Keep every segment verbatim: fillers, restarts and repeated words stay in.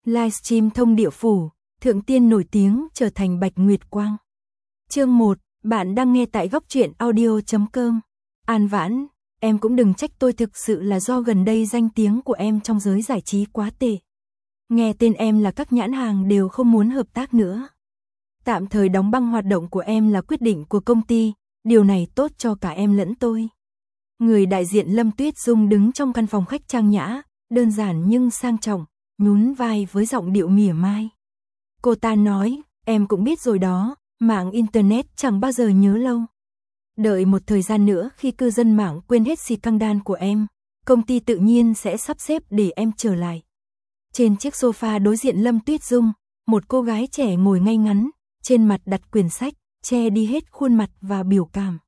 Livestream thông địa phủ, thượng tiên nổi tiếng trở thành Bạch Nguyệt Quang. Chương một, bạn đang nghe tại góc truyện audio chấm com. An Vãn, em cũng đừng trách tôi, thực sự là do gần đây danh tiếng của em trong giới giải trí quá tệ. Nghe tên em là các nhãn hàng đều không muốn hợp tác nữa. Tạm thời đóng băng hoạt động của em là quyết định của công ty, điều này tốt cho cả em lẫn tôi. Người đại diện Lâm Tuyết Dung đứng trong căn phòng khách trang nhã, đơn giản nhưng sang trọng, nhún vai với giọng điệu mỉa mai. Cô ta nói, em cũng biết rồi đó, mạng Internet chẳng bao giờ nhớ lâu. Đợi một thời gian nữa khi cư dân mạng quên hết scandal của em, công ty tự nhiên sẽ sắp xếp để em trở lại. Trên chiếc sofa đối diện Lâm Tuyết Dung, một cô gái trẻ ngồi ngay ngắn, trên mặt đặt quyển sách, che đi hết khuôn mặt và biểu cảm.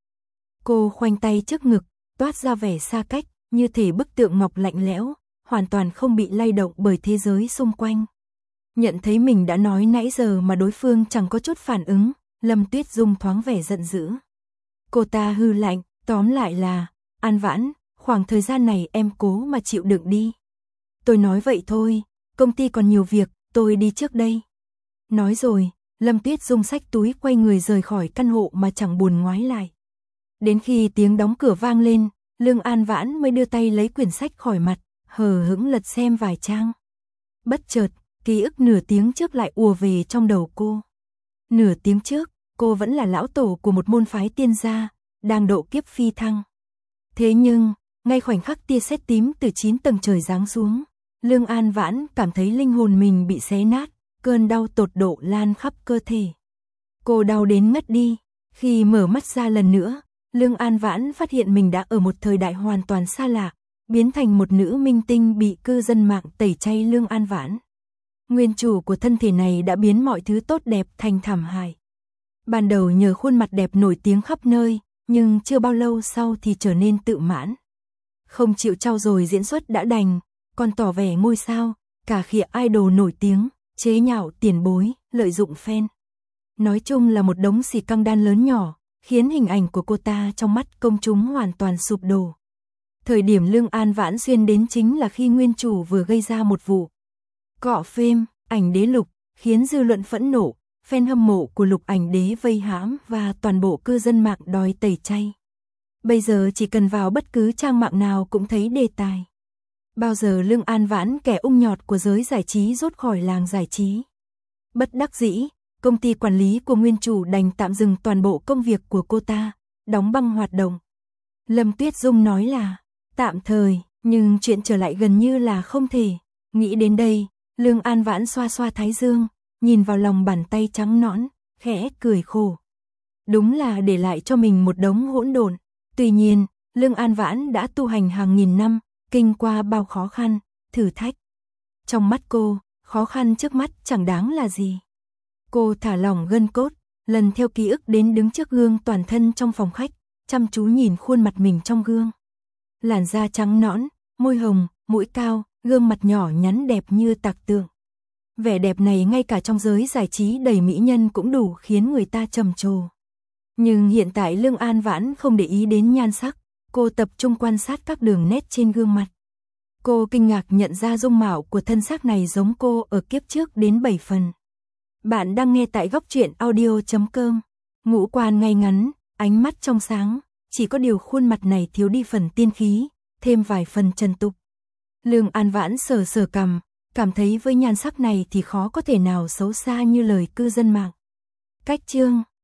Cô khoanh tay trước ngực, toát ra vẻ xa cách, như thể bức tượng ngọc lạnh lẽo, hoàn toàn không bị lay động bởi thế giới xung quanh. Nhận thấy mình đã nói nãy giờ mà đối phương chẳng có chút phản ứng, Lâm Tuyết Dung thoáng vẻ giận dữ. Cô ta hư lạnh, tóm lại là, An Vãn, khoảng thời gian này em cố mà chịu đựng đi. Tôi nói vậy thôi, công ty còn nhiều việc, tôi đi trước đây. Nói rồi, Lâm Tuyết Dung xách túi quay người rời khỏi căn hộ mà chẳng buồn ngoái lại. Đến khi tiếng đóng cửa vang lên, Lương An Vãn mới đưa tay lấy quyển sách khỏi mặt, hờ hững lật xem vài trang. Bất chợt, ký ức nửa tiếng trước lại ùa về trong đầu cô. Nửa tiếng trước, cô vẫn là lão tổ của một môn phái tiên gia, đang độ kiếp phi thăng. Thế nhưng, ngay khoảnh khắc tia sét tím từ chín tầng trời giáng xuống, Lương An Vãn cảm thấy linh hồn mình bị xé nát, cơn đau tột độ lan khắp cơ thể. Cô đau đến ngất đi, khi mở mắt ra lần nữa, Lương An Vãn phát hiện mình đã ở một thời đại hoàn toàn xa lạ, biến thành một nữ minh tinh bị cư dân mạng tẩy chay. Lương An Vãn, nguyên chủ của thân thể này, đã biến mọi thứ tốt đẹp thành thảm hại. Ban đầu nhờ khuôn mặt đẹp nổi tiếng khắp nơi, nhưng chưa bao lâu sau thì trở nên tự mãn. Không chịu trau dồi diễn xuất đã đành, còn tỏ vẻ ngôi sao, cả khịa idol nổi tiếng, chế nhạo tiền bối, lợi dụng fan. Nói chung là một đống scandal lớn nhỏ, khiến hình ảnh của cô ta trong mắt công chúng hoàn toàn sụp đổ. Thời điểm Lương An Vãn xuyên đến chính là khi nguyên chủ vừa gây ra một vụ cọ phêm, ảnh đế Lục, khiến dư luận phẫn nộ, fan hâm mộ của Lục ảnh đế vây hãm và toàn bộ cư dân mạng đòi tẩy chay. Bây giờ chỉ cần vào bất cứ trang mạng nào cũng thấy đề tài. Bao giờ Lương An Vãn, kẻ ung nhọt của giới giải trí, rút khỏi làng giải trí? Bất đắc dĩ, công ty quản lý của nguyên chủ đành tạm dừng toàn bộ công việc của cô ta, đóng băng hoạt động. Lâm Tuyết Dung nói là tạm thời, nhưng chuyện trở lại gần như là không thể. Nghĩ đến đây, Lương An Vãn xoa xoa thái dương, nhìn vào lòng bàn tay trắng nõn, khẽ cười khổ. Đúng là để lại cho mình một đống hỗn độn. Tuy nhiên, Lương An Vãn đã tu hành hàng nghìn năm, kinh qua bao khó khăn, thử thách. Trong mắt cô, khó khăn trước mắt chẳng đáng là gì. Cô thả lỏng gân cốt, lần theo ký ức đến đứng trước gương toàn thân trong phòng khách, chăm chú nhìn khuôn mặt mình trong gương. Làn da trắng nõn, môi hồng, mũi cao, gương mặt nhỏ nhắn đẹp như tạc tượng. Vẻ đẹp này ngay cả trong giới giải trí đầy mỹ nhân cũng đủ khiến người ta trầm trồ. Nhưng hiện tại Lương An Vãn không để ý đến nhan sắc, cô tập trung quan sát các đường nét trên gương mặt. Cô kinh ngạc nhận ra dung mạo của thân xác này giống cô ở kiếp trước đến bảy phần. Bạn đang nghe tại góc truyện audio chấm com. Ngũ quan ngay ngắn, ánh mắt trong sáng, chỉ có điều khuôn mặt này thiếu đi phần tiên khí, thêm vài phần trần tục. Lương An Vãn sờ sờ cằm, cảm thấy với nhan sắc này thì khó có thể nào xấu xa như lời cư dân mạng. Cách chương